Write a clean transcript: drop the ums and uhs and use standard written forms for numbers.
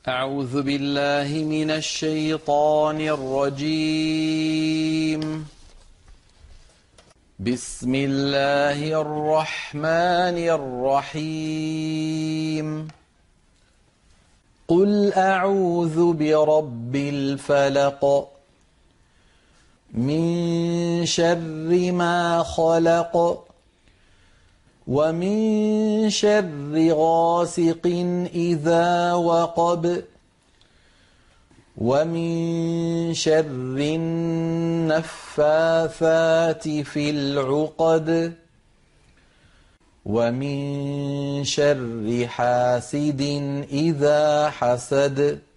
أعوذ بالله من الشيطان الرجيم. بسم الله الرحمن الرحيم. قل أعوذ برب الفلق من شر ما خلق ومن شر غاسق إذا وقب ومن شر النفاثات في العقد ومن شر حاسد إذا حسد.